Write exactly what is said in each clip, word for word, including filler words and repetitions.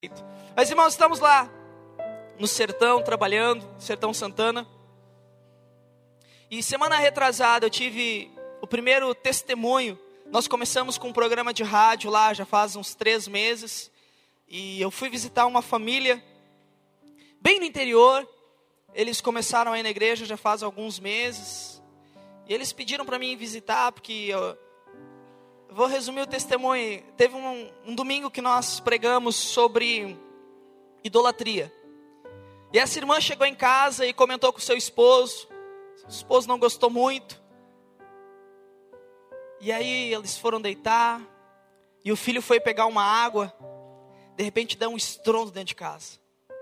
Mas, irmãos, estamos lá no sertão, trabalhando, Sertão Santana. E semana retrasada eu tive o primeiro testemunho. Nós começamos com um programa de rádio lá, já faz uns três meses. E eu fui visitar uma família bem no interior. Eles começaram aí na igreja já faz alguns meses. E eles pediram para mim visitar, porque eu vou resumir o testemunho. Teve um, um domingo que nós pregamos sobre idolatria. E essa irmã chegou em casa e comentou com o seu esposo. O esposo não gostou muito. E aí eles foram deitar. E o filho foi pegar uma água. De repente deu um estrondo dentro de casa.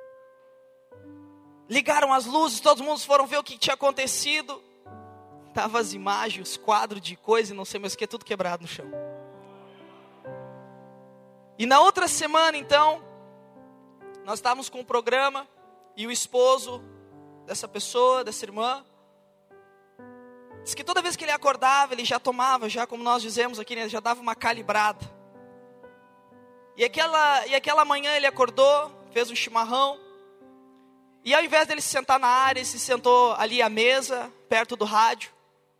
Ligaram as luzes, todo mundo foram ver o que tinha acontecido. Tava as imagens, os quadros de coisa e não sei mais o que, tudo quebrado no chão. E na outra semana então, nós estávamos com um programa. E o esposo dessa pessoa, dessa irmã, disse que toda vez que ele acordava, ele já tomava, já como nós dizemos aqui, né, já dava uma calibrada. E aquela, e aquela manhã ele acordou, fez um chimarrão. E ao invés dele se sentar na área, ele se sentou ali à mesa, perto do rádio.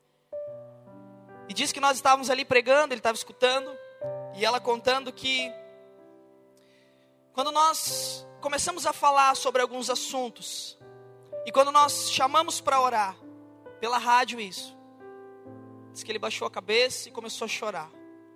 E disse que nós estávamos ali pregando, ele estava escutando. E ela contando que quando nós começamos a falar sobre alguns assuntos, e quando nós chamamos para orar, pela rádio isso, diz que ele baixou a cabeça e começou a chorar.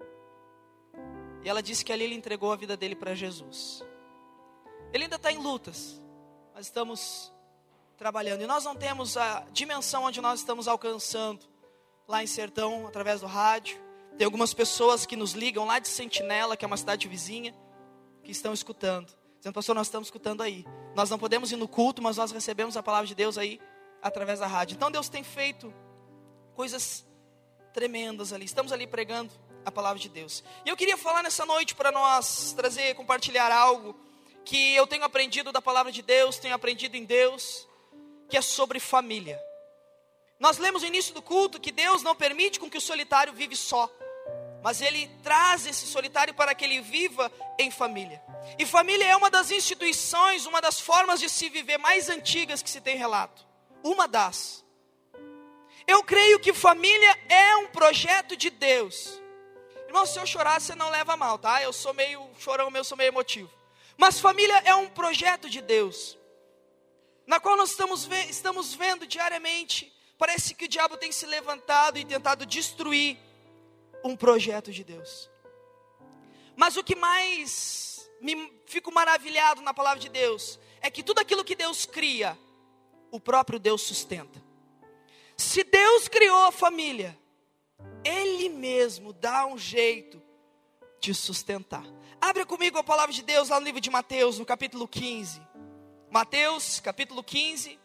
E ela disse que ali ele entregou a vida dele para Jesus. Ele ainda está em lutas, mas estamos trabalhando. E nós não temos a dimensão onde nós estamos alcançando, lá em Sertão, através do rádio. Tem algumas pessoas que nos ligam lá de Sentinela, que é uma cidade vizinha, que estão escutando. Dizendo, pastor, nós estamos escutando aí. Nós não podemos ir no culto, mas nós recebemos a palavra de Deus aí, através da rádio. Então Deus tem feito coisas tremendas ali. Estamos ali pregando a palavra de Deus. E eu queria falar nessa noite para nós trazer, compartilhar algo que eu tenho aprendido da palavra de Deus, tenho aprendido em Deus, que é sobre família. Nós lemos no início do culto que Deus não permite com que o solitário vive só, mas Ele traz esse solitário para que ele viva em família. E família é uma das instituições, uma das formas de se viver mais antigas que se tem relato. Uma das. Eu creio que família é um projeto de Deus. Irmão, se eu chorar, você não leva mal, tá? Eu sou meio chorão, eu sou meio emotivo. Mas família é um projeto de Deus, na qual nós estamos, ve- estamos vendo diariamente. Parece que o diabo tem se levantado e tentado destruir um projeto de Deus. Mas o que mais me fico maravilhado na palavra de Deus é que tudo aquilo que Deus cria, o próprio Deus sustenta. Se Deus criou a família, Ele mesmo dá um jeito de sustentar. Abra comigo a palavra de Deus lá no livro de Mateus, no capítulo quinze. Mateus, capítulo quinze.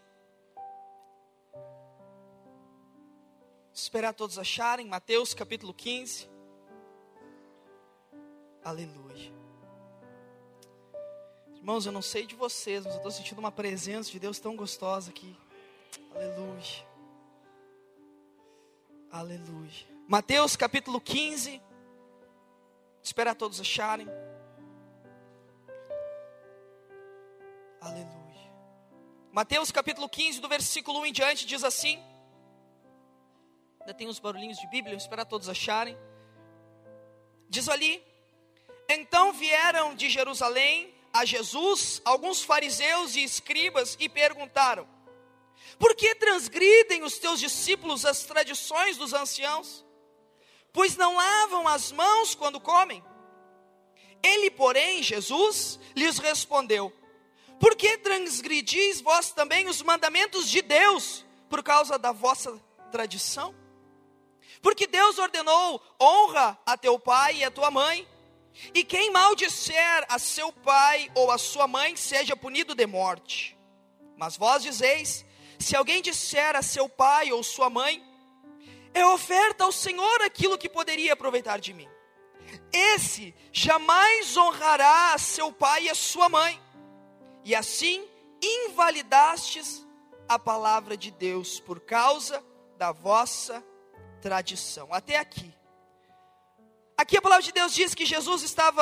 Esperar todos acharem, Mateus capítulo quinze. Aleluia. Irmãos, eu não sei de vocês, mas eu estou sentindo uma presença de Deus tão gostosa aqui. Aleluia. Aleluia. Mateus capítulo quinze. Esperar todos acharem. Aleluia. Mateus capítulo quinze, do versículo um em diante, diz assim. Ainda tem uns barulhinhos de Bíblia, eu espero todos acharem. Diz ali: então vieram de Jerusalém a Jesus alguns fariseus e escribas e perguntaram: por que transgridem os teus discípulos as tradições dos anciãos? Pois não lavam as mãos quando comem. Ele, porém, Jesus, lhes respondeu: por que transgredis vós também os mandamentos de Deus por causa da vossa tradição? Porque Deus ordenou: honra a teu pai e a tua mãe, e quem maldisser a seu pai ou a sua mãe seja punido de morte. Mas vós dizeis: se alguém disser a seu pai ou sua mãe, é oferta ao Senhor aquilo que poderia aproveitar de mim, esse jamais honrará a seu pai e a sua mãe, e assim invalidastes a palavra de Deus por causa da vossa tradição. Até aqui. Aqui a palavra de Deus diz que Jesus estava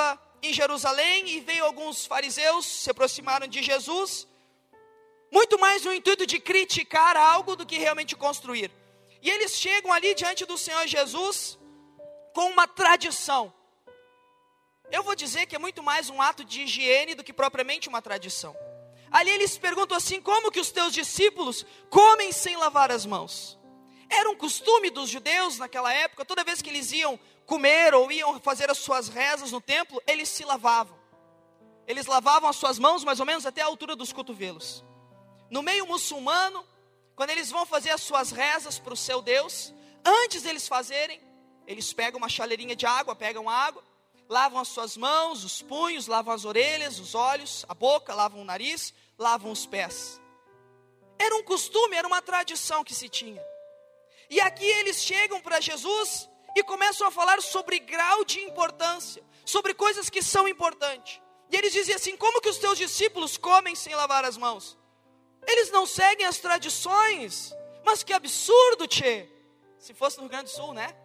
em Jerusalém e veio alguns fariseus, se aproximaram de Jesus, muito mais no intuito de criticar algo do que realmente construir. E eles chegam ali diante do Senhor Jesus com uma tradição. Eu vou dizer que é muito mais um ato de higiene do que propriamente uma tradição. Ali eles perguntam assim: como que os teus discípulos comem sem lavar as mãos? Era um costume dos judeus naquela época, toda vez que eles iam comer ou iam fazer as suas rezas no templo, eles se lavavam. Eles lavavam as suas mãos mais ou menos até a altura dos cotovelos. No meio muçulmano, quando eles vão fazer as suas rezas para o seu Deus, antes deles fazerem, eles pegam uma chaleirinha de água, pegam água, lavam as suas mãos, os punhos, lavam as orelhas, os olhos, a boca, lavam o nariz, lavam os pés. Era um costume, era uma tradição que se tinha. E aqui eles chegam para Jesus e começam a falar sobre grau de importância, sobre coisas que são importantes. E eles dizem assim: como que os teus discípulos comem sem lavar as mãos? Eles não seguem as tradições, mas que absurdo, tchê. Se fosse no Rio Grande do Sul, né?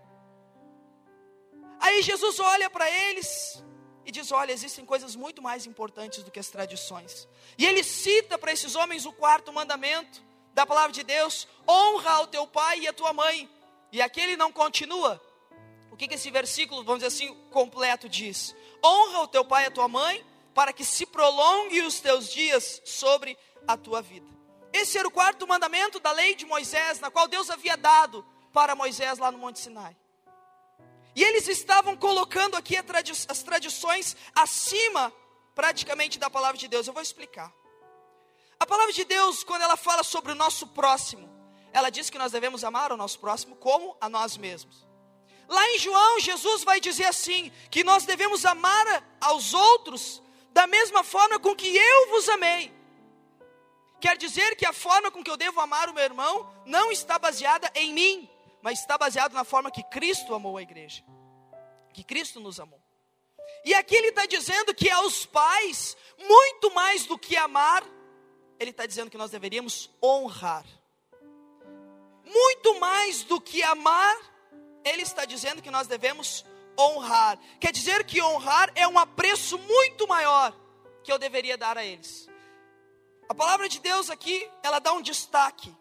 Aí Jesus olha para eles e diz: olha, existem coisas muito mais importantes do que as tradições. E ele cita para esses homens o quarto mandamento da palavra de Deus: honra ao teu pai e a tua mãe. E aqui ele não continua. O que que esse versículo, vamos dizer assim, completo diz? Honra o teu pai e a tua mãe, para que se prolongue os teus dias sobre a tua vida. Esse era o quarto mandamento da lei de Moisés, na qual Deus havia dado para Moisés lá no Monte Sinai. E eles estavam colocando aqui as tradições acima praticamente da palavra de Deus. Eu vou explicar. A palavra de Deus, quando ela fala sobre o nosso próximo, ela diz que nós devemos amar o nosso próximo como a nós mesmos. Lá em João, Jesus vai dizer assim, que nós devemos amar aos outros da mesma forma com que eu vos amei. Quer dizer que a forma com que eu devo amar o meu irmão não está baseada em mim, mas está baseado na forma que Cristo amou a igreja, que Cristo nos amou. E aqui ele está dizendo que aos pais, muito mais do que amar, ele está dizendo que nós deveríamos honrar. Muito mais do que amar, ele está dizendo que nós devemos honrar. Quer dizer que honrar é um apreço muito maior que eu deveria dar a eles. A palavra de Deus aqui, ela dá um destaque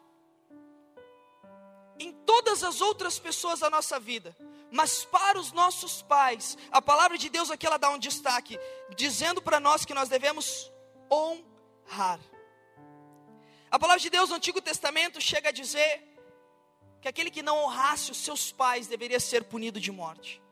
em todas as outras pessoas da nossa vida, mas para os nossos pais, a palavra de Deus aqui, ela dá um destaque, dizendo para nós que nós devemos honrar. A palavra de Deus no Antigo Testamento chega a dizer que aquele que não honrasse os seus pais deveria ser punido de morte.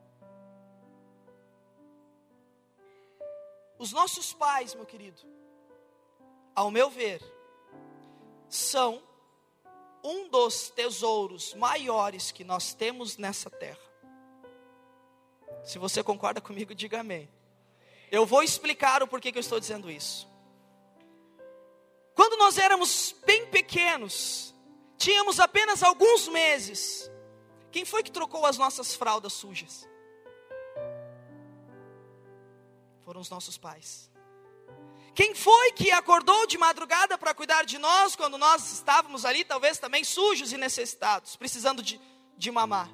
Os nossos pais, meu querido, ao meu ver, são um dos tesouros maiores que nós temos nessa terra. Se você concorda comigo, diga amém. Eu vou explicar o porquê que eu estou dizendo isso. Quando nós éramos bem pequenos, tínhamos apenas alguns meses, quem foi que trocou as nossas fraldas sujas? Foram os nossos pais. Quem foi que acordou de madrugada para cuidar de nós, quando nós estávamos ali, talvez também sujos e necessitados, precisando de, de mamar?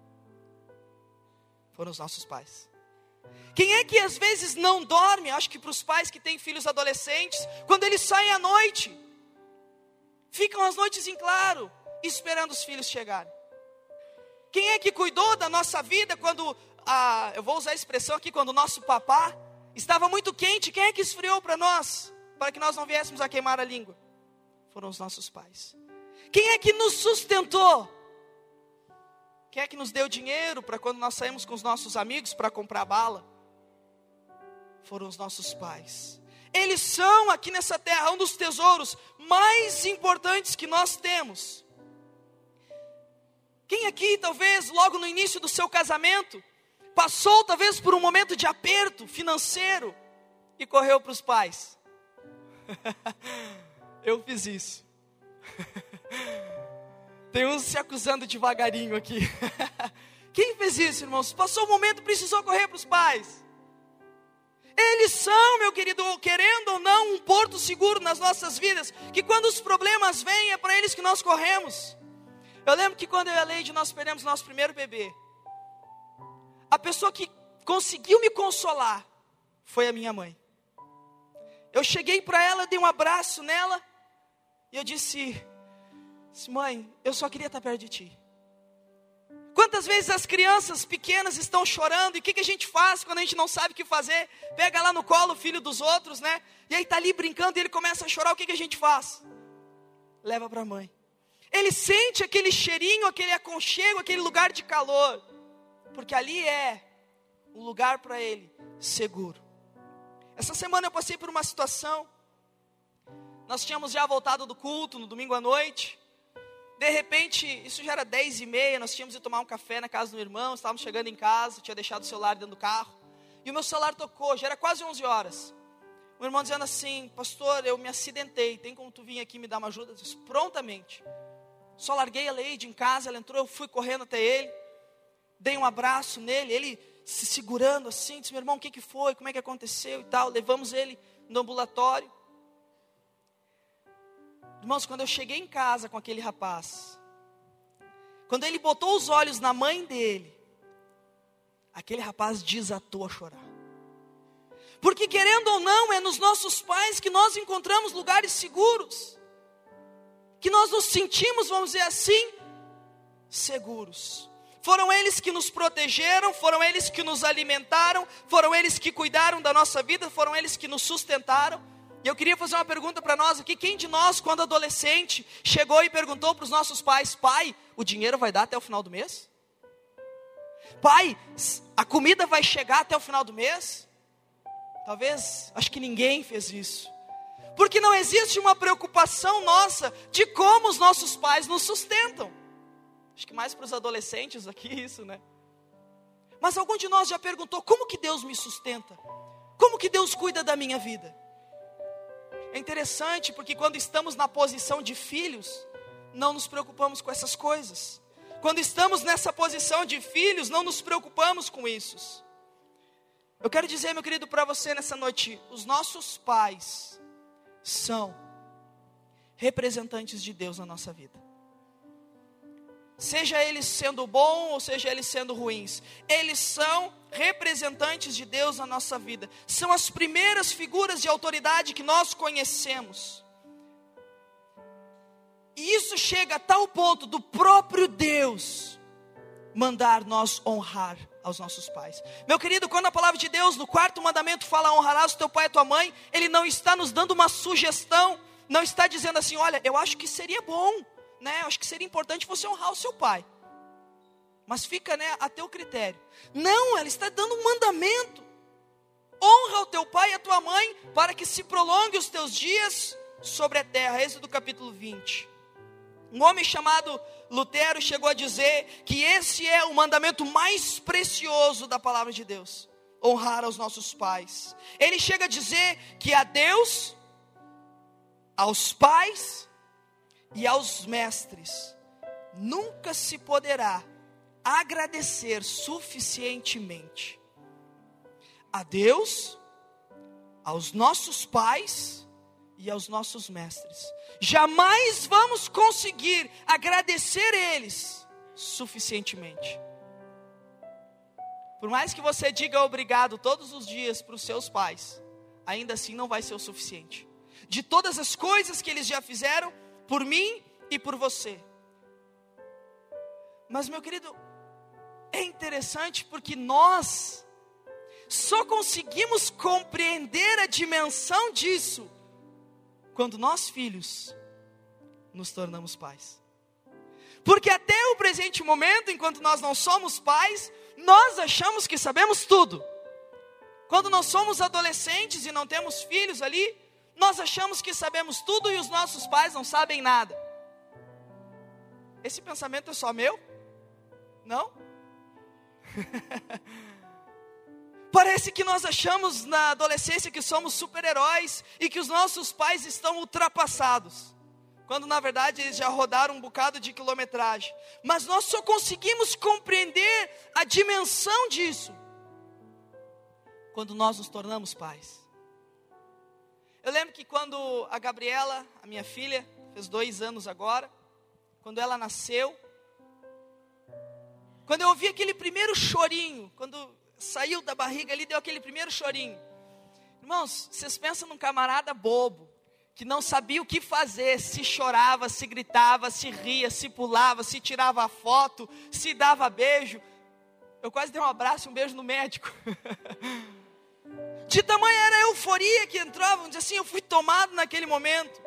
Foram os nossos pais. Quem é que às vezes não dorme? Acho que para os pais que têm filhos adolescentes, quando eles saem à noite, ficam as noites em claro, esperando os filhos chegarem. Quem é que cuidou da nossa vida quando, ah, eu vou usar a expressão aqui, quando o nosso papá estava muito quente? Quem é que esfriou para nós, para que nós não viéssemos a queimar a língua? Foram os nossos pais. Quem é que nos sustentou? Quem é que nos deu dinheiro para quando nós saímos com os nossos amigos para comprar bala? Foram os nossos pais. Eles são aqui nessa terra um dos tesouros mais importantes que nós temos. Quem aqui talvez logo no início do seu casamento passou talvez por um momento de aperto financeiro e correu para os pais? Eu fiz isso. Tem uns se acusando devagarinho aqui. Quem fez isso, irmãos? Passou um momento e precisou correr para os pais. Eles são, meu querido, querendo ou não, um porto seguro nas nossas vidas, que quando os problemas vêm, é para eles que nós corremos. Eu lembro que quando eu e a Leide, nós perdemos nosso primeiro bebê, a pessoa que conseguiu me consolar foi a minha mãe. Eu cheguei para ela, dei um abraço nela, e eu disse, mãe, eu só queria estar perto de ti. Quantas vezes as crianças pequenas estão chorando, e o que, que a gente faz quando a gente não sabe o que fazer? Pega lá no colo o filho dos outros, né? E aí está ali brincando e ele começa a chorar, o que, que a gente faz? Leva para a mãe. Ele sente aquele cheirinho, aquele aconchego, aquele lugar de calor, porque ali é um lugar para ele seguro. Essa semana eu passei por uma situação, nós tínhamos já voltado do culto no domingo à noite, de repente, isso já era dez e meia, nós tínhamos ido tomar um café na casa do meu irmão, estávamos chegando em casa, tinha deixado o celular dentro do carro, e o meu celular tocou, já era quase onze horas, o meu irmão dizendo assim, pastor, eu me acidentei, tem como tu vir aqui me dar uma ajuda? Eu disse, prontamente, só larguei a Leide em casa, ela entrou, eu fui correndo até ele, dei um abraço nele, ele se segurando assim, disse, meu irmão, o que que foi, como é que aconteceu e tal, levamos ele no ambulatório. Irmãos, quando eu cheguei em casa com aquele rapaz, quando ele botou os olhos na mãe dele, aquele rapaz desatou a chorar. Porque querendo ou não, é nos nossos pais que nós encontramos lugares seguros, que nós nos sentimos, vamos dizer assim, seguros. Foram eles que nos protegeram, foram eles que nos alimentaram, foram eles que cuidaram da nossa vida, foram eles que nos sustentaram. E eu queria fazer uma pergunta para nós aqui, quem de nós, quando adolescente, chegou e perguntou para os nossos pais, pai, o dinheiro vai dar até o final do mês? Pai, a comida vai chegar até o final do mês? Talvez, acho que ninguém fez isso. Porque não existe uma preocupação nossa de como os nossos pais nos sustentam. Acho que mais para os adolescentes aqui isso, né? Mas algum de nós já perguntou, como que Deus me sustenta? Como que Deus cuida da minha vida? É interessante porque quando estamos na posição de filhos, não nos preocupamos com essas coisas. Quando estamos nessa posição de filhos, não nos preocupamos com isso. Eu quero dizer, meu querido, para você nessa noite, os nossos pais são representantes de Deus na nossa vida. Seja eles sendo bom ou seja eles sendo ruins, eles são representantes de Deus na nossa vida. São as primeiras figuras de autoridade que nós conhecemos. E isso chega a tal ponto do próprio Deus mandar nós honrar aos nossos pais. Meu querido, quando a palavra de Deus no quarto mandamento fala honrarás o teu pai e a tua mãe, ele não está nos dando uma sugestão, não está dizendo assim, olha, eu acho que seria bom, né? Eu acho que seria importante você honrar o seu pai. Mas fica, né, a teu critério. Não, ela está dando um mandamento. Honra o teu pai e a tua mãe para que se prolongue os teus dias sobre a terra. Êxodo capítulo vinte. Um homem chamado Lutero chegou a dizer que esse é o mandamento mais precioso da palavra de Deus. Honrar aos nossos pais. Ele chega a dizer que a Deus, aos pais e aos mestres nunca se poderá agradecer suficientemente. A Deus, aos nossos pais e aos nossos mestres. Jamais vamos conseguir agradecer eles suficientemente. Por mais que você diga obrigado todos os dias para os seus pais, ainda assim não vai ser o suficiente. De todas as coisas que eles já fizeram por mim e por você. Mas, meu querido, é interessante porque nós só conseguimos compreender a dimensão disso quando nós, filhos, nos tornamos pais. Porque até o presente momento, enquanto nós não somos pais, nós achamos que sabemos tudo. Quando nós somos adolescentes e não temos filhos ali, nós achamos que sabemos tudo e os nossos pais não sabem nada. Esse pensamento é só meu? Não? Parece que nós achamos na adolescência que somos super-heróis e que os nossos pais estão ultrapassados, quando na verdade eles já rodaram um bocado de quilometragem. Mas nós só conseguimos compreender a dimensão disso quando nós nos tornamos pais. Eu lembro que quando a Gabriela, a minha filha, fez dois anos agora, quando ela nasceu, quando eu ouvi aquele primeiro chorinho, quando saiu da barriga ali, deu aquele primeiro chorinho, Irmãos, vocês pensam num camarada bobo, que não sabia o que fazer, se chorava, se gritava, se ria, se pulava, se tirava foto, se dava beijo. Eu quase dei um abraço e um beijo no médico. De tamanha era a euforia que entrava, vamos dizer assim, eu fui tomado naquele momento.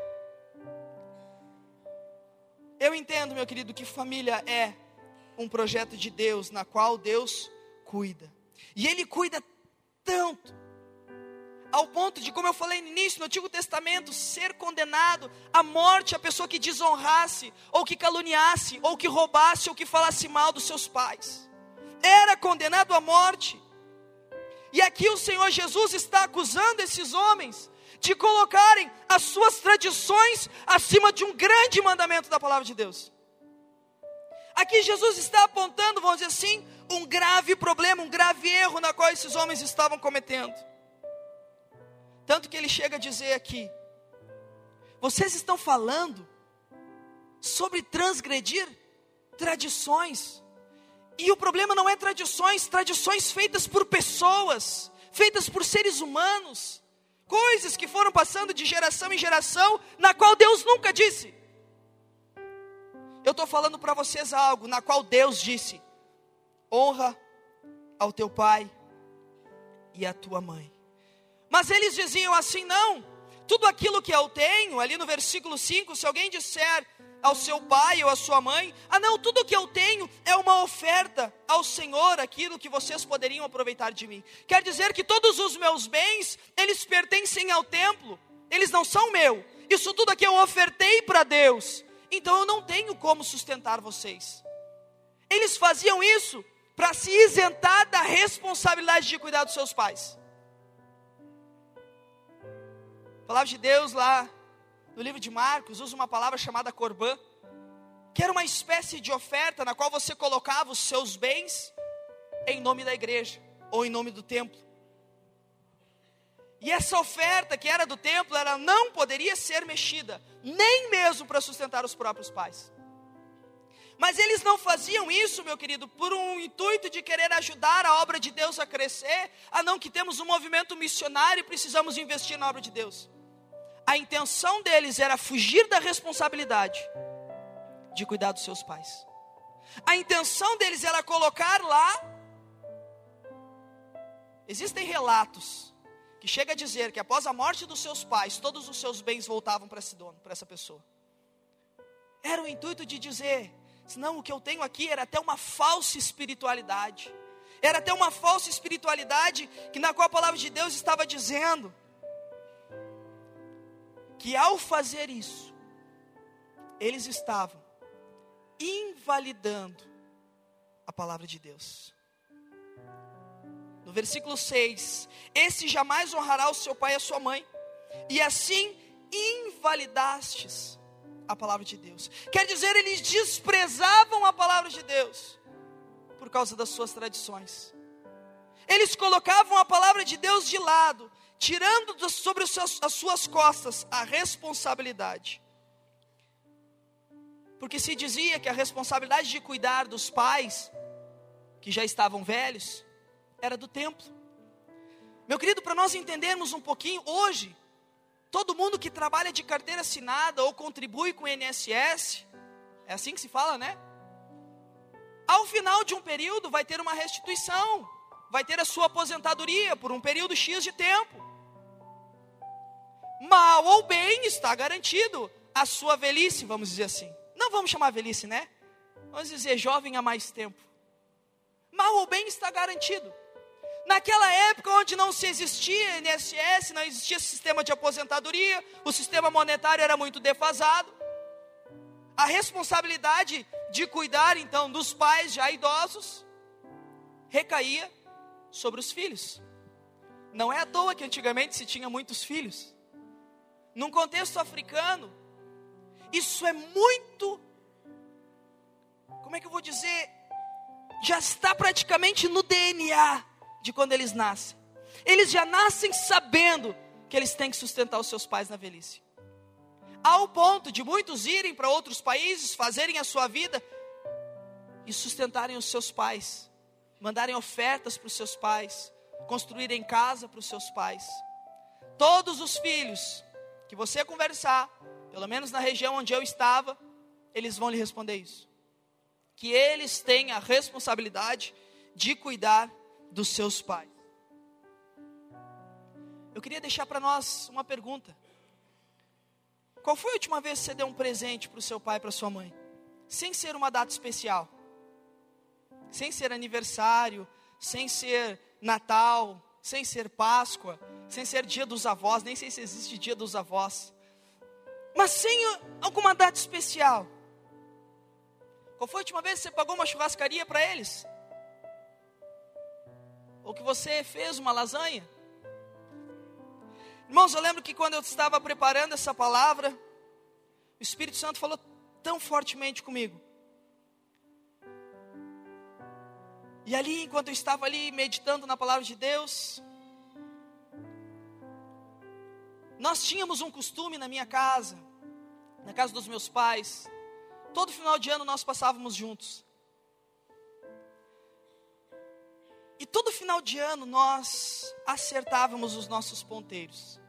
Eu entendo, meu querido, que família é um projeto de Deus, na qual Deus cuida. E Ele cuida tanto, ao ponto de, como eu falei no início, no Antigo Testamento, ser condenado à morte a pessoa que desonrasse, ou que caluniasse, ou que roubasse, ou que falasse mal dos seus pais. Era condenado à morte. E aqui o Senhor Jesus está acusando esses homens de colocarem as suas tradições acima de um grande mandamento da palavra de Deus. Aqui Jesus está apontando, vamos dizer assim, um grave problema, um grave erro na qual esses homens estavam cometendo. Tanto que ele chega a dizer aqui: vocês estão falando sobre transgredir tradições. E o problema não é tradições, tradições feitas por pessoas, feitas por seres humanos, coisas que foram passando de geração em geração, na qual Deus nunca disse. Eu estou falando para vocês algo, na qual Deus disse: honra ao teu pai e à tua mãe. Mas eles diziam assim: não, tudo aquilo que eu tenho, ali no versículo cinco, se alguém disser ao seu pai ou à sua mãe: ah não, tudo que eu tenho é uma oferta ao Senhor, aquilo que vocês poderiam aproveitar de mim. Quer dizer que todos os meus bens, eles pertencem ao templo, eles não são meu, isso tudo aqui eu ofertei para Deus, então eu não tenho como sustentar vocês. Eles faziam isso para se isentar da responsabilidade de cuidar dos seus pais. A palavra de Deus lá no livro de Marcos usa uma palavra chamada corbã, que era uma espécie de oferta na qual você colocava os seus bens em nome da igreja ou em nome do templo. E essa oferta que era do templo, ela não poderia ser mexida, nem mesmo para sustentar os próprios pais. Mas eles não faziam isso, meu querido, por um intuito de querer ajudar a obra de Deus a crescer. Ah não, que temos um movimento missionário e precisamos investir na obra de Deus. A intenção deles era fugir da responsabilidade de cuidar dos seus pais. A intenção deles era colocar lá. Existem relatos que chega a dizer que após a morte dos seus pais, todos os seus bens voltavam para esse dono, para essa pessoa. Era o intuito de dizer: senão o que eu tenho aqui era até uma falsa espiritualidade. Era até uma falsa espiritualidade que na qual a palavra de Deus estava dizendo que ao fazer isso, eles estavam invalidando a palavra de Deus. No versículo seis, esse jamais honrará o seu pai e a sua mãe, e assim invalidastes a palavra de Deus. Quer dizer, eles desprezavam a palavra de Deus por causa das suas tradições. Eles colocavam a palavra de Deus de lado, tirando sobre os seus, as suas costas a responsabilidade. Porque se dizia que a responsabilidade de cuidar dos pais, que já estavam velhos, era do templo. Meu querido, para nós entendermos um pouquinho, hoje, todo mundo que trabalha de carteira assinada ou contribui com o I N S S, é assim que se fala, né? Ao final de um período vai ter uma restituição, vai ter a sua aposentadoria por um período X de tempo. Mal ou bem está garantido a sua velhice, vamos dizer assim. Não vamos chamar velhice, né? Vamos dizer jovem há mais tempo. Mal ou bem está garantido. Naquela época onde não se existia I N S S, não existia sistema de aposentadoria, o sistema monetário era muito defasado. A responsabilidade de cuidar então dos pais já idosos recaía sobre os filhos. Não é à toa que antigamente se tinha muitos filhos. Num contexto africano, isso é muito, como é que eu vou dizer, já está praticamente no D N A de quando eles nascem. Eles já nascem sabendo que eles têm que sustentar os seus pais na velhice. Ao ponto de muitos irem para outros países, fazerem a sua vida e sustentarem os seus pais, mandarem ofertas para os seus pais, construírem casa para os seus pais. todos os filhos que você conversar, pelo menos na região onde eu estava, eles vão lhe responder isso. Que eles têm a responsabilidade de cuidar dos seus pais. Eu queria deixar para nós uma pergunta. Qual foi a última vez que você deu um presente para o seu pai e para a sua mãe? Sem ser uma data especial. Sem ser aniversário, sem ser Natal, sem ser Páscoa, sem ser dia dos avós, nem sei se existe dia dos avós. Mas sem alguma data especial. Qual foi a última vez que você pagou uma churrascaria para eles? Ou que você fez uma lasanha? Irmãos, eu lembro que quando eu estava preparando essa palavra, o Espírito Santo falou tão fortemente comigo. E ali, enquanto eu estava ali meditando na palavra de Deus, nós tínhamos um costume na minha casa, na casa dos meus pais. Todo final de ano nós passávamos juntos. E todo final de ano nós acertávamos os nossos ponteiros.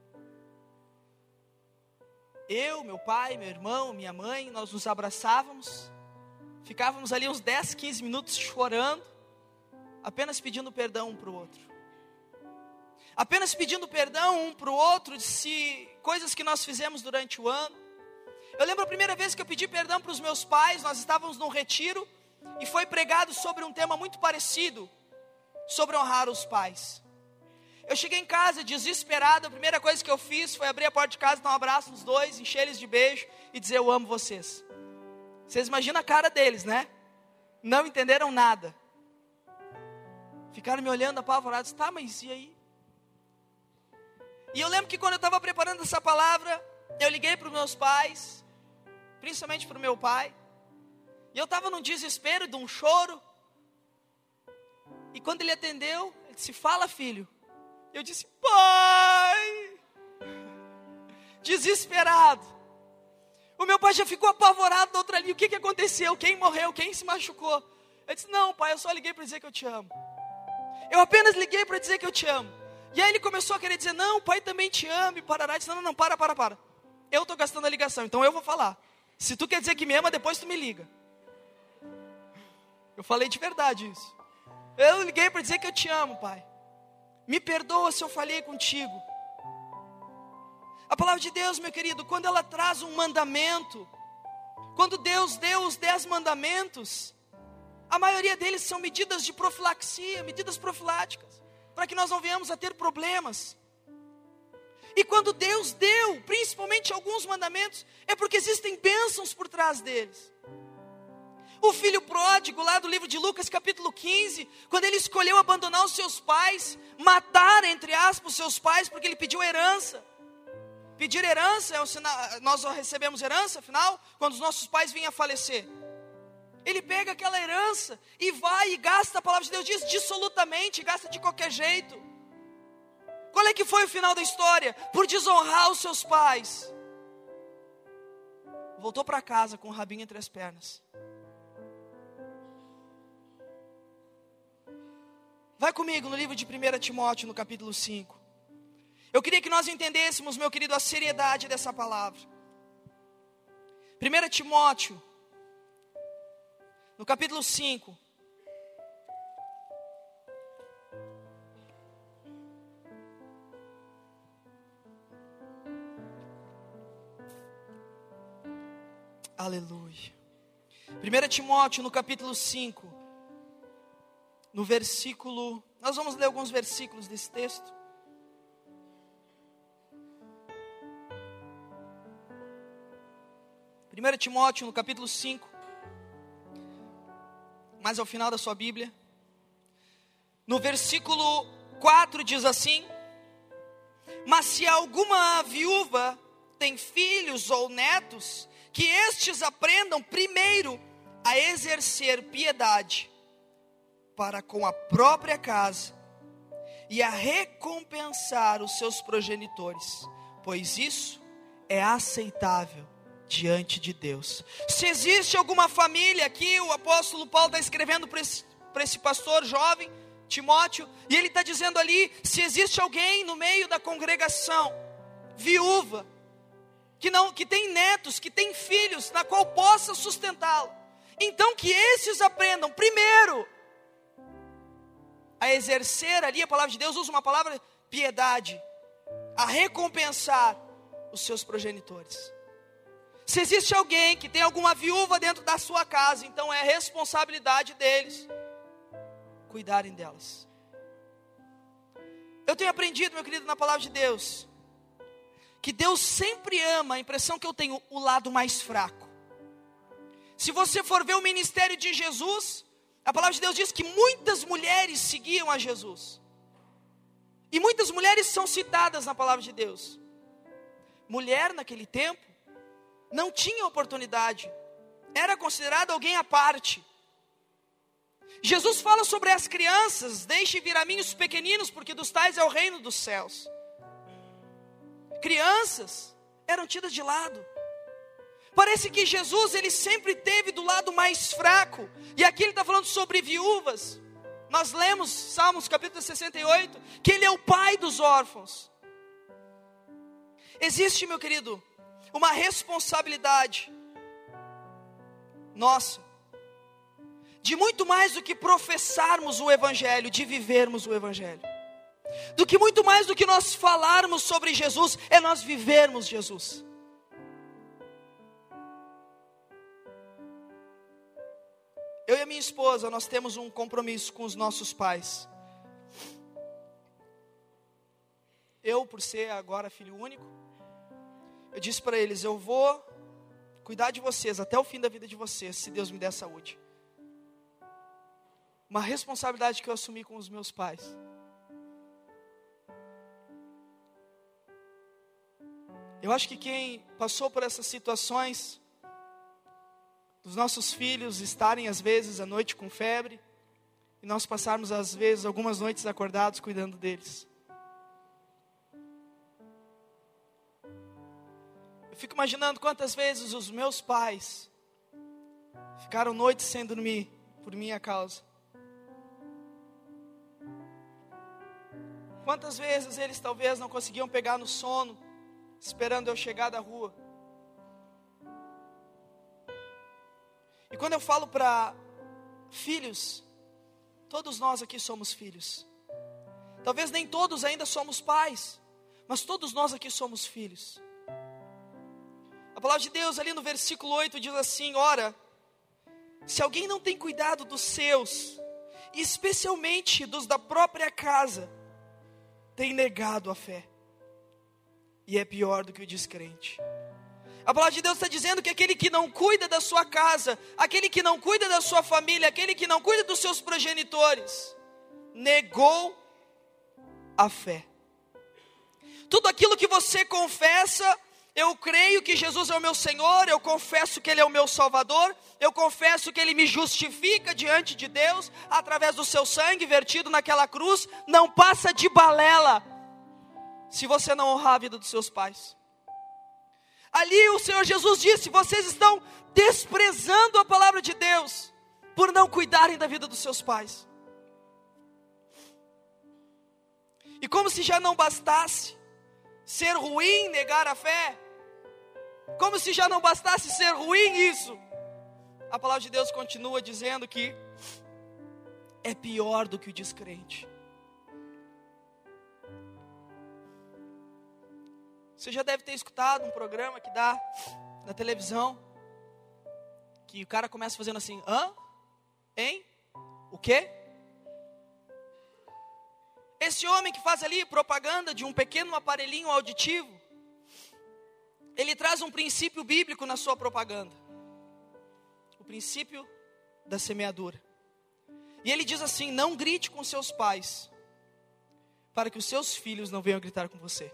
Eu, meu pai, meu irmão, minha mãe, nós nos abraçávamos. Ficávamos ali uns dez, quinze minutos chorando, apenas pedindo perdão um para o outro. Apenas pedindo perdão um para o outro de se, coisas que nós fizemos durante o ano. Eu lembro a primeira vez que eu pedi perdão para os meus pais, nós estávamos num retiro, e foi pregado sobre um tema muito parecido, sobre honrar os pais. Eu cheguei em casa desesperado, a primeira coisa que eu fiz foi abrir a porta de casa, dar um abraço nos dois, encher eles de beijo e dizer: eu amo vocês. Vocês imaginam a cara deles, né? Não entenderam nada. Ficaram me olhando apavorados. Tá, mas e aí? E eu lembro que quando eu estava preparando essa palavra, eu liguei para os meus pais, principalmente para o meu pai. E eu estava num desespero, de um choro. E quando ele atendeu, ele disse: fala, filho. Eu disse: pai. Desesperado. O meu pai já ficou apavorado da outra linha. O que, que aconteceu? Quem morreu? Quem se machucou? Eu disse: não, pai, eu só liguei para dizer que eu te amo. Eu apenas liguei para dizer que eu te amo. E aí ele começou a querer dizer: não, o pai também te ama. E parará. Eu disse: não, não, não, para, para, para. Eu estou gastando a ligação, então eu vou falar. Se tu quer dizer que me ama, depois tu me liga. Eu falei de verdade isso. Eu liguei para dizer que eu te amo, pai. Me perdoa se eu falhei contigo. A palavra de Deus, meu querido, quando ela traz um mandamento, quando Deus deu os dez mandamentos, a maioria deles são medidas de profilaxia, medidas profiláticas, para que nós não venhamos a ter problemas. E quando Deus deu, principalmente alguns mandamentos, é porque existem bênçãos por trás deles. O filho pródigo, lá do livro de Lucas capítulo quinze, quando ele escolheu abandonar os seus pais, matar, entre aspas, os seus pais, porque ele pediu herança. Pedir herança é um sinal, nós recebemos herança, afinal, quando os nossos pais vêm a falecer. Ele pega aquela herança e vai e gasta, a palavra de Deus diz, dissolutamente, gasta de qualquer jeito. Qual é que foi o final da história? Por desonrar os seus pais. Voltou para casa com o rabinho entre as pernas. Vai comigo no livro de primeira Timóteo, no capítulo cinco. Eu queria que nós entendêssemos, meu querido, a seriedade dessa palavra. primeira Timóteo, no capítulo cinco. Aleluia. primeira Timóteo, no capítulo cinco, no versículo... Nós vamos ler alguns versículos desse texto. primeira Timóteo, no capítulo cinco, mais ao final da sua Bíblia, no versículo quatro diz assim: mas se alguma viúva tem filhos ou netos, que estes aprendam primeiro a exercer piedade para com a própria casa e a recompensar os seus progenitores, pois isso é aceitável diante de Deus. Se existe alguma família aqui, o apóstolo Paulo está escrevendo para esse, para esse pastor jovem, Timóteo, e ele está dizendo ali, se existe alguém no meio da congregação, viúva, que, não, que tem netos, que tem filhos, na qual possa sustentá-lo, então que esses aprendam, primeiro, a exercer ali, a palavra de Deus usa uma palavra, piedade, a recompensar os seus progenitores. Se existe alguém que tem alguma viúva dentro da sua casa, então é responsabilidade deles cuidarem delas. Eu tenho aprendido, meu querido, na palavra de Deus, que Deus sempre ama, a impressão que eu tenho, o lado mais fraco. Se você for ver o ministério de Jesus, a palavra de Deus diz que muitas mulheres seguiam a Jesus. E muitas mulheres são citadas na palavra de Deus. Mulher naquele tempo não tinha oportunidade, era considerada alguém à parte. Jesus fala sobre as crianças, deixe vir a mim os pequeninos, porque dos tais é o reino dos céus. Crianças eram tidas de lado. Parece que Jesus, ele sempre teve do lado mais fraco, e aqui ele está falando sobre viúvas. Nós lemos Salmos capítulo sessenta e oito, que ele é o pai dos órfãos. Existe, meu querido, uma responsabilidade nossa, de muito mais do que professarmos o Evangelho, de vivermos o Evangelho. Do que muito mais do que nós falarmos sobre Jesus, é nós vivermos Jesus. Eu e a minha esposa, nós temos um compromisso com os nossos pais. Eu, por ser agora filho único, eu disse para eles, eu vou cuidar de vocês até o fim da vida de vocês, se Deus me der saúde. Uma responsabilidade que eu assumi com os meus pais. Eu acho que quem passou por essas situações, dos nossos filhos estarem às vezes à noite com febre, e nós passarmos às vezes algumas noites acordados cuidando deles. Eu fico imaginando quantas vezes os meus pais ficaram noites sem dormir por minha causa. Quantas vezes eles talvez não conseguiam pegar no sono, esperando eu chegar da rua. E quando eu falo para filhos, todos nós aqui somos filhos. Talvez nem todos ainda somos pais, mas todos nós aqui somos filhos. A palavra de Deus ali no versículo oito diz assim, ora, se alguém não tem cuidado dos seus, especialmente dos da própria casa, tem negado a fé, e é pior do que o descrente. A palavra de Deus está dizendo que aquele que não cuida da sua casa, aquele que não cuida da sua família, aquele que não cuida dos seus progenitores, negou a fé. Tudo aquilo que você confessa, eu creio que Jesus é o meu Senhor, eu confesso que Ele é o meu Salvador, eu confesso que Ele me justifica diante de Deus, através do seu sangue vertido naquela cruz, não passa de balela, se você não honrar a vida dos seus pais. Ali o Senhor Jesus disse, vocês estão desprezando a palavra de Deus, por não cuidarem da vida dos seus pais. E como se já não bastasse ser ruim negar a fé, como se já não bastasse ser ruim isso, a palavra de Deus continua dizendo que é pior do que o descrente. Você já deve ter escutado um programa que dá na televisão, que o cara começa fazendo assim, hã? Hein? O quê? Esse homem que faz ali propaganda de um pequeno aparelhinho auditivo, ele traz um princípio bíblico na sua propaganda. O princípio da semeadura. E ele diz assim, não grite com seus pais, para que os seus filhos não venham gritar com você.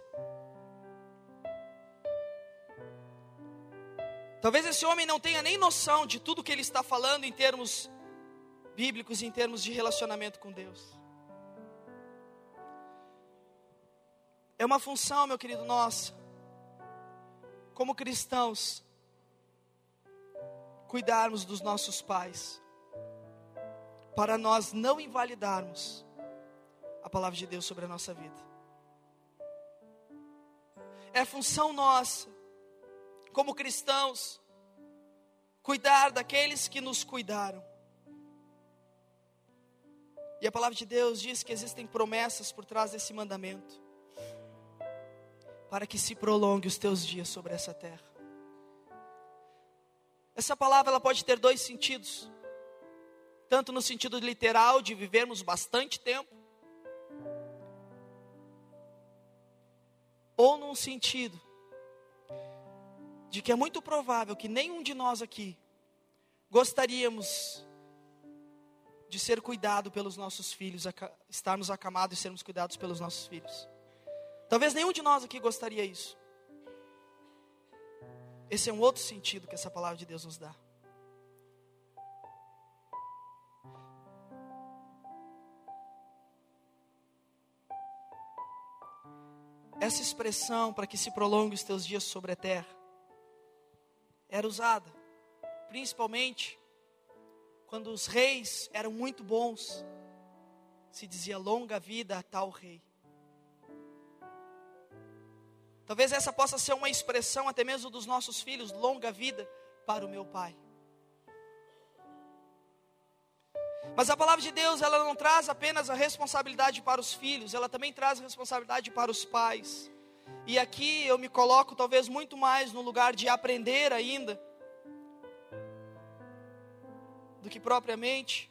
Talvez esse homem não tenha nem noção de tudo que ele está falando em termos bíblicos, em termos de relacionamento com Deus. É uma função, meu querido, nossa, como cristãos, cuidarmos dos nossos pais, para nós não invalidarmos a palavra de Deus sobre a nossa vida. É função nossa, como cristãos, cuidar daqueles que nos cuidaram. E a palavra de Deus diz que existem promessas por trás desse mandamento, para que se prolongue os teus dias sobre essa terra. Essa palavra ela pode ter dois sentidos, tanto no sentido literal de vivermos bastante tempo, ou num sentido de que é muito provável que nenhum de nós aqui gostaríamos de ser cuidado pelos nossos filhos, estarmos acamados e sermos cuidados pelos nossos filhos. Talvez nenhum de nós aqui gostaria isso. Esse é um outro sentido que essa palavra de Deus nos dá. Essa expressão, para que se prolongue os teus dias sobre a terra, era usada principalmente quando os reis eram muito bons. Se dizia longa vida a tal rei. Talvez essa possa ser uma expressão até mesmo dos nossos filhos, longa vida para o meu pai. Mas a palavra de Deus, ela não traz apenas a responsabilidade para os filhos, ela também traz a responsabilidade para os pais. E aqui eu me coloco talvez muito mais no lugar de aprender ainda, do que propriamente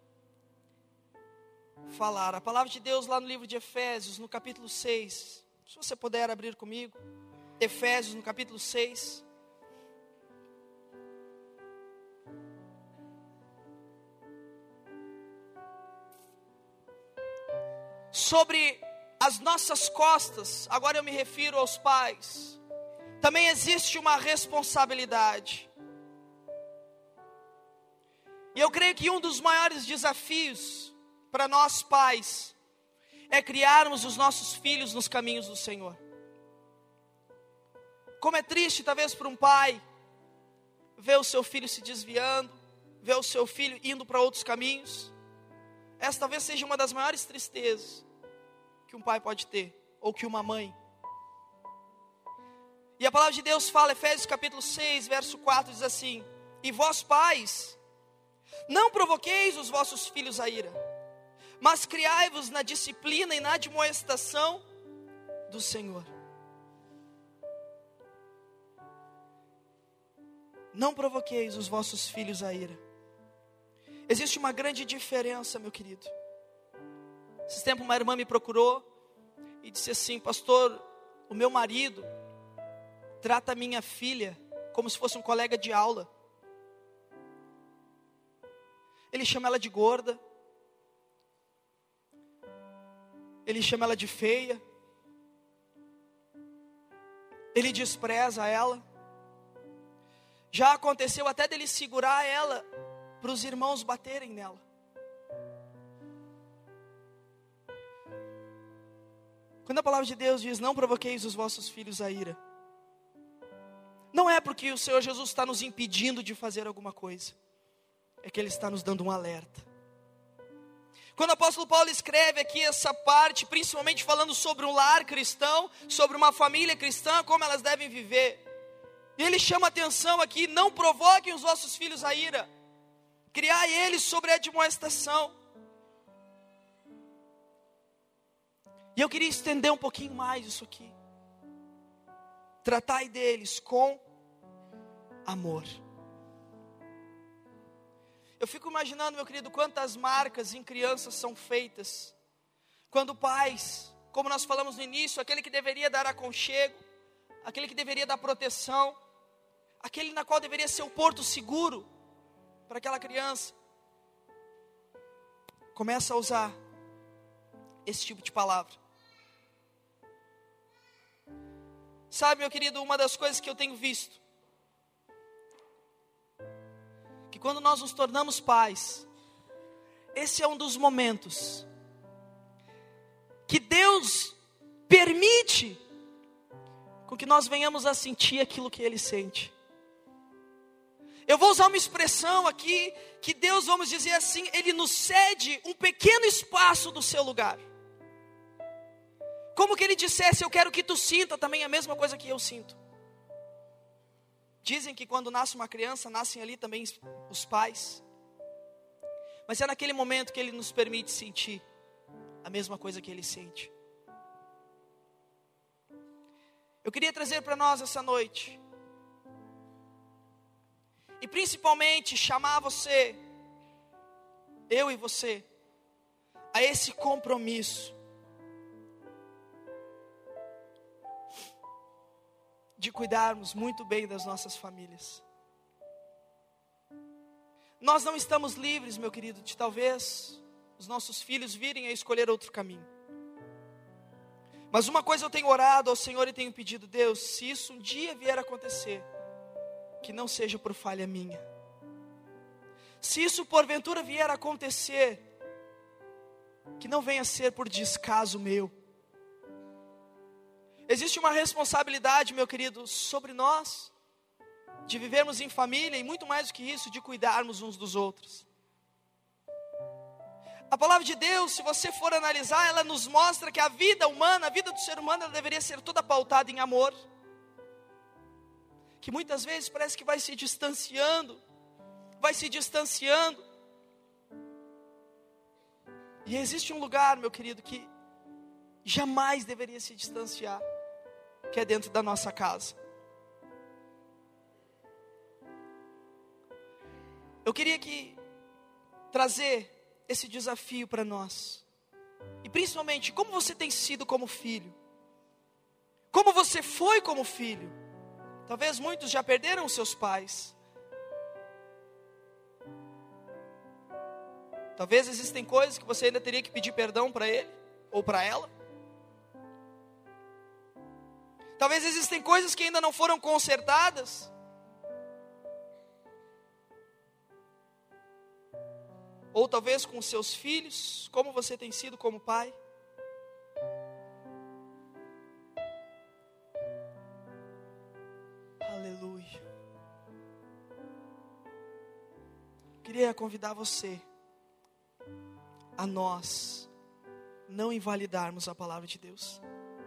falar. A palavra de Deus lá no livro de Efésios, no capítulo seis, se você puder abrir comigo, Efésios no capítulo seis. Sobre as nossas costas, agora eu me refiro aos pais, também existe uma responsabilidade. E eu creio que um dos maiores desafios para nós pais é criarmos os nossos filhos nos caminhos do Senhor. Como é triste talvez para um pai ver o seu filho se desviando, ver o seu filho indo para outros caminhos. Essa talvez seja uma das maiores tristezas que um pai pode ter, ou que uma mãe. E a palavra de Deus fala, Efésios capítulo seis, verso quatro, diz assim: e vós pais, não provoqueis os vossos filhos a ira, mas criai-vos na disciplina e na admoestação do Senhor. Não provoqueis os vossos filhos a ira. Existe uma grande diferença, meu querido. Esse tempo uma irmã me procurou e disse assim: pastor, o meu marido trata a minha filha como se fosse um colega de aula. Ele chama ela de gorda, ele chama ela de feia, ele despreza ela. Já aconteceu até dele segurar ela para os irmãos baterem nela. Quando a palavra de Deus diz: não provoqueis os vossos filhos a ira, não é porque o Senhor Jesus está nos impedindo de fazer alguma coisa, é que Ele está nos dando um alerta. Quando o apóstolo Paulo escreve aqui essa parte, principalmente falando sobre um lar cristão, sobre uma família cristã, como elas devem viver, e ele chama atenção aqui: não provoquem os vossos filhos a ira, criai eles sobre a admoestação. E eu queria estender um pouquinho mais isso aqui. Tratai deles com amor. Eu fico imaginando, meu querido, quantas marcas em crianças são feitas quando pais, como nós falamos no início, aquele que deveria dar aconchego, aquele que deveria dar proteção, aquele na qual deveria ser o porto seguro para aquela criança, começa a usar esse tipo de palavra. Sabe, meu querido, uma das coisas que eu tenho visto, que quando nós nos tornamos pais, esse é um dos momentos que Deus permite com que nós venhamos a sentir aquilo que Ele sente. Eu vou usar uma expressão aqui, que Deus, vamos dizer assim, Ele nos cede um pequeno espaço do seu lugar. Como que ele dissesse, eu quero que tu sinta também a mesma coisa que eu sinto. Dizem que quando nasce uma criança, nascem ali também os pais. Mas é naquele momento que ele nos permite sentir a mesma coisa que ele sente. Eu queria trazer para nós essa noite, e principalmente chamar você, eu e você, a esse compromisso de cuidarmos muito bem das nossas famílias. Nós não estamos livres, meu querido, de talvez os nossos filhos virem a escolher outro caminho. Mas uma coisa eu tenho orado ao Senhor e tenho pedido, Deus, se isso um dia vier a acontecer, que não seja por falha minha. Se isso porventura vier a acontecer, que não venha a ser por descaso meu. Existe uma responsabilidade, meu querido, sobre nós, de vivermos em família, e muito mais do que isso, de cuidarmos uns dos outros. A palavra de Deus, se você for analisar, ela nos mostra que a vida humana, a vida do ser humano, ela deveria ser toda pautada em amor. Que muitas vezes parece que vai se distanciando, vai se distanciando. E existe um lugar, meu querido, que jamais deveria se distanciar, que é dentro da nossa casa. Eu queria que trazer esse desafio para nós. E principalmente, como você tem sido como filho? Como você foi como filho? Talvez muitos já perderam seus pais. Talvez existem coisas que você ainda teria que pedir perdão para ele ou para ela. Talvez existem coisas que ainda não foram consertadas. Ou talvez com os seus filhos, como você tem sido como pai. Aleluia. Queria convidar você a nós não invalidarmos a palavra de Deus.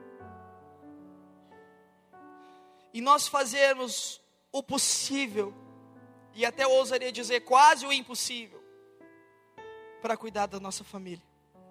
E nós fazermos o possível, e até eu ousaria dizer quase o impossível, para cuidar da nossa família.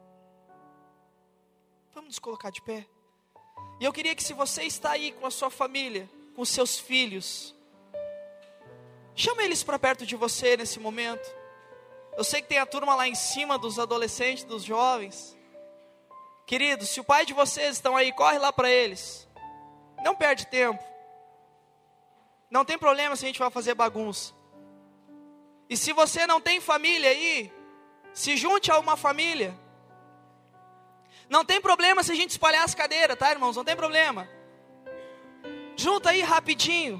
Vamos nos colocar de pé. E eu queria que, se você está aí com a sua família, com os seus filhos, chama eles para perto de você nesse momento. Eu sei que tem a turma lá em cima dos adolescentes, dos jovens. Queridos, se o pai de vocês estão aí, corre lá para eles. Não perde tempo. Não tem problema se a gente vai fazer bagunça. E se você não tem família aí, se junte a uma família. Não tem problema se a gente espalhar as cadeiras, tá, irmãos? Não tem problema. Junta aí rapidinho.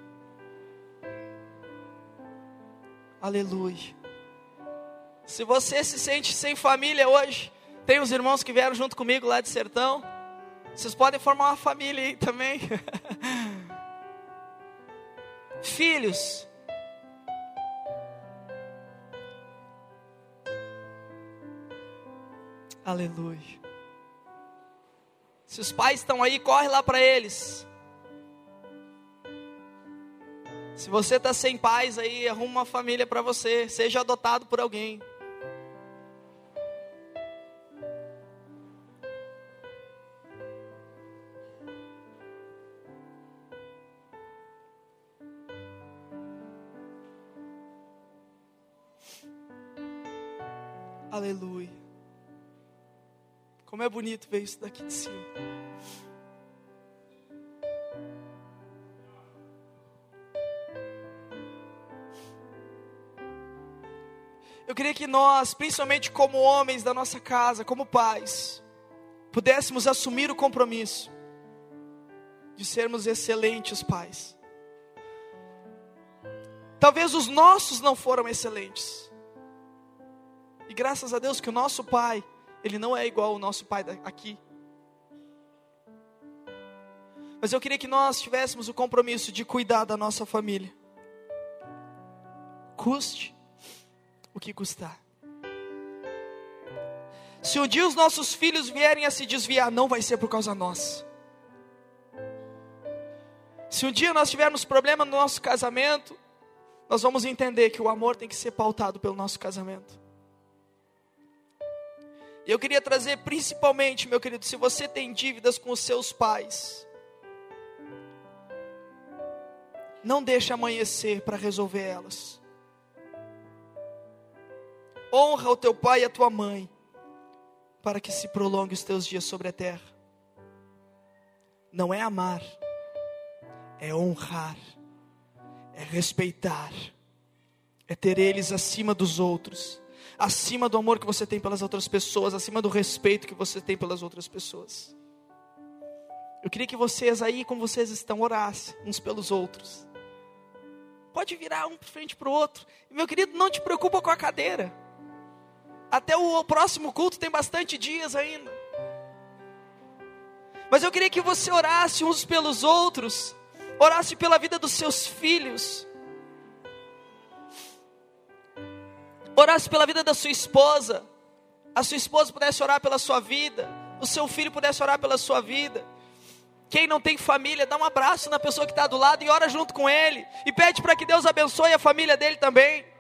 Aleluia. Se você se sente sem família hoje, tem os irmãos que vieram junto comigo lá de Sertão. Vocês podem formar uma família aí também. Filhos, aleluia. Se os pais estão aí, corre lá para eles. Se você está sem pais aí, arruma uma família para você. Seja adotado por alguém. Aleluia. Como é bonito ver isso daqui de cima. Eu queria que nós, principalmente como homens da nossa casa, como pais, pudéssemos assumir o compromisso de sermos excelentes pais. Talvez os nossos não foram excelentes. E graças a Deus que o nosso pai, ele não é igual ao nosso pai aqui. Mas eu queria que nós tivéssemos o compromisso de cuidar da nossa família. Custe o que custar. Se um dia os nossos filhos vierem a se desviar, não vai ser por causa nossa. Se um dia nós tivermos problema no nosso casamento, nós vamos entender que o amor tem que ser pautado pelo nosso casamento. E eu queria trazer principalmente, meu querido, se você tem dívidas com os seus pais, não deixe amanhecer para resolver elas. Honra o teu pai e a tua mãe, para que se prolongue os teus dias sobre a terra. Não é amar, é honrar, é respeitar, é ter eles acima dos outros, acima do amor que você tem pelas outras pessoas, acima do respeito que você tem pelas outras pessoas. Eu queria que vocês aí, como vocês estão, orassem uns pelos outros. Pode virar um de frente para o outro. Meu querido, não te preocupa com a cadeira. Até o próximo culto tem bastante dias ainda. Mas eu queria que você orasse uns pelos outros. Orasse pela vida dos seus filhos. Orasse pela vida da sua esposa. A sua esposa pudesse orar pela sua vida. O seu filho pudesse orar pela sua vida. Quem não tem família, dá um abraço na pessoa que está do lado e ora junto com ele. E pede para que Deus abençoe a família dele também.